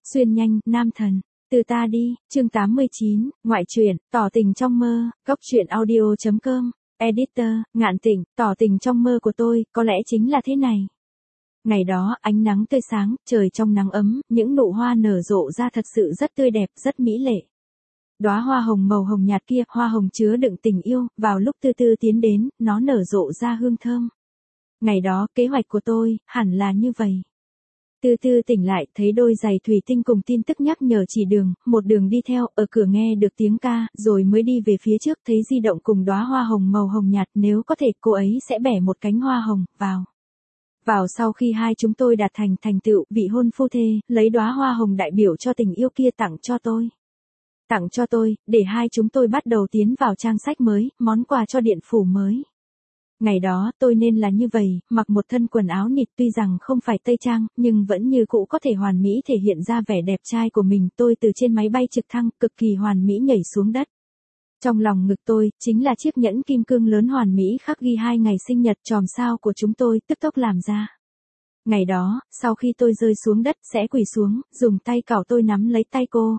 Xuyên nhanh, nam thần. Từ ta đi, chương 89, ngoại truyện, tỏ tình trong mơ, góc truyện audio.com, editor, Ngạn Tĩnh, tỏ tình trong mơ của tôi, có lẽ chính là thế này. Ngày đó, ánh nắng tươi sáng, trời trong nắng ấm, những nụ hoa nở rộ ra thật sự rất tươi đẹp, rất mỹ lệ. Đóa hoa hồng màu hồng nhạt kia, hoa hồng chứa đựng tình yêu, vào lúc từ từ tiến đến, nó nở rộ ra hương thơm. Ngày đó, kế hoạch của tôi, hẳn là như vậy. Từ từ tỉnh lại, thấy đôi giày thủy tinh cùng tin tức nhắc nhở chỉ đường, một đường đi theo, ở cửa nghe được tiếng ca, rồi mới đi về phía trước, thấy di động cùng đóa hoa hồng màu hồng nhạt, nếu có thể cô ấy sẽ bẻ một cánh hoa hồng, vào sau khi hai chúng tôi đạt thành tựu, vị hôn phu thê, lấy đóa hoa hồng đại biểu cho tình yêu kia tặng cho tôi, để hai chúng tôi bắt đầu tiến vào trang sách mới, món quà cho điện phủ mới. Ngày đó, tôi nên là như vậy, mặc một thân quần áo nịt tuy rằng không phải tây trang, nhưng vẫn như cũ có thể hoàn mỹ thể hiện ra vẻ đẹp trai của mình. Tôi từ trên máy bay trực thăng, cực kỳ hoàn mỹ nhảy xuống đất. Trong lòng ngực tôi, chính là chiếc nhẫn kim cương lớn hoàn mỹ khắc ghi 2 ngày sinh nhật chòm sao của chúng tôi, tức tốc làm ra. Ngày đó, sau khi tôi rơi xuống đất, sẽ quỳ xuống, dùng tay cào tôi nắm lấy tay cô,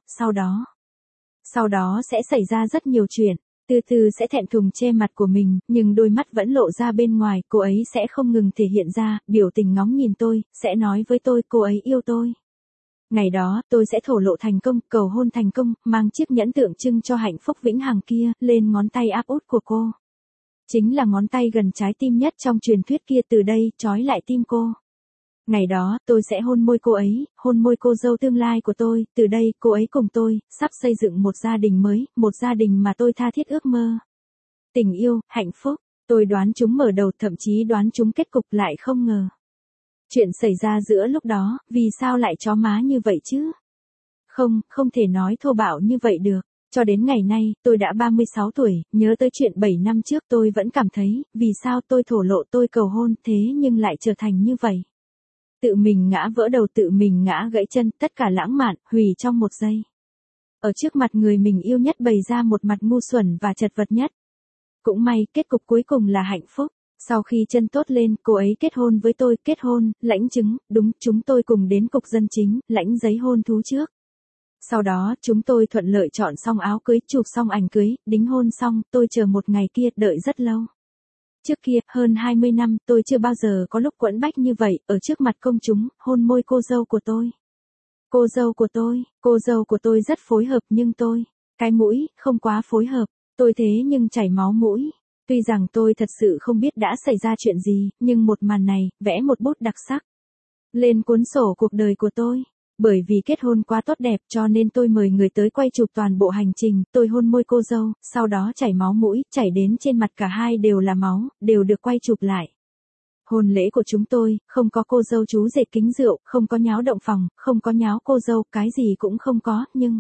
sau đó sẽ xảy ra rất nhiều chuyện. Từ từ sẽ thẹn thùng che mặt của mình, nhưng đôi mắt vẫn lộ ra bên ngoài, cô ấy sẽ không ngừng thể hiện ra, biểu tình ngóng nhìn tôi, sẽ nói với tôi cô ấy yêu tôi. Ngày đó, tôi sẽ thổ lộ thành công, cầu hôn thành công, mang chiếc nhẫn tượng trưng cho hạnh phúc vĩnh hằng kia, lên ngón tay áp út của cô. Chính là ngón tay gần trái tim nhất trong truyền thuyết kia, từ đây, trói lại tim cô. Ngày đó, tôi sẽ hôn môi cô ấy, hôn môi cô dâu tương lai của tôi, từ đây, cô ấy cùng tôi, sắp xây dựng một gia đình mới, một gia đình mà tôi tha thiết ước mơ. Tình yêu, hạnh phúc, tôi đoán chúng mở đầu, thậm chí đoán chúng kết cục, lại không ngờ. Chuyện xảy ra giữa lúc đó, vì sao lại chó má như vậy chứ? Không thể nói thô bạo như vậy được. Cho đến ngày nay, tôi đã 36 tuổi, nhớ tới chuyện 7 năm trước tôi vẫn cảm thấy, vì sao tôi thổ lộ tôi cầu hôn thế nhưng lại trở thành như vậy. Tự mình ngã vỡ đầu, tự mình ngã gãy chân, tất cả lãng mạn, hủy trong một giây. Ở trước mặt người mình yêu nhất bày ra một mặt ngu xuẩn và chật vật nhất. Cũng may, kết cục cuối cùng là hạnh phúc. Sau khi chân tốt lên, cô ấy kết hôn với tôi, kết hôn, lãnh chứng, đúng, chúng tôi cùng đến cục dân chính, lãnh giấy hôn thú trước. Sau đó, chúng tôi thuận lợi chọn xong áo cưới, chụp xong ảnh cưới, đính hôn xong, tôi chờ một ngày kia, đợi rất lâu. Trước kia, hơn 20 năm, tôi chưa bao giờ có lúc quẫn bách như vậy, ở trước mặt công chúng, hôn môi cô dâu của tôi. Cô dâu của tôi rất phối hợp nhưng cái mũi, không quá phối hợp, tôi thế nhưng chảy máu mũi. Tuy rằng tôi thật sự không biết đã xảy ra chuyện gì, nhưng một màn này, vẽ một bút đặc sắc lên cuốn sổ cuộc đời của tôi. Bởi vì kết hôn quá tốt đẹp cho nên tôi mời người tới quay chụp toàn bộ hành trình, tôi hôn môi cô dâu, sau đó chảy máu mũi, chảy đến trên mặt cả hai đều là máu, đều được quay chụp lại. Hôn lễ của chúng tôi, không có cô dâu chú rể kính rượu, không có nháo động phòng, không có nháo cô dâu, cái gì cũng không có, nhưng...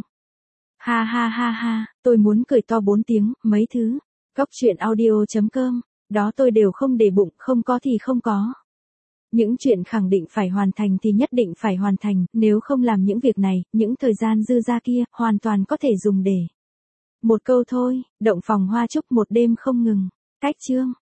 Ha, tôi muốn cười to 4 tiếng, mấy thứ. Góc truyện audio.com, đó tôi đều không để bụng, không có thì không có. Những chuyện khẳng định phải hoàn thành thì nhất định phải hoàn thành, nếu không làm những việc này, những thời gian dư ra kia, hoàn toàn có thể dùng để. Một câu thôi, động phòng hoa chúc một đêm không ngừng. Cách chương.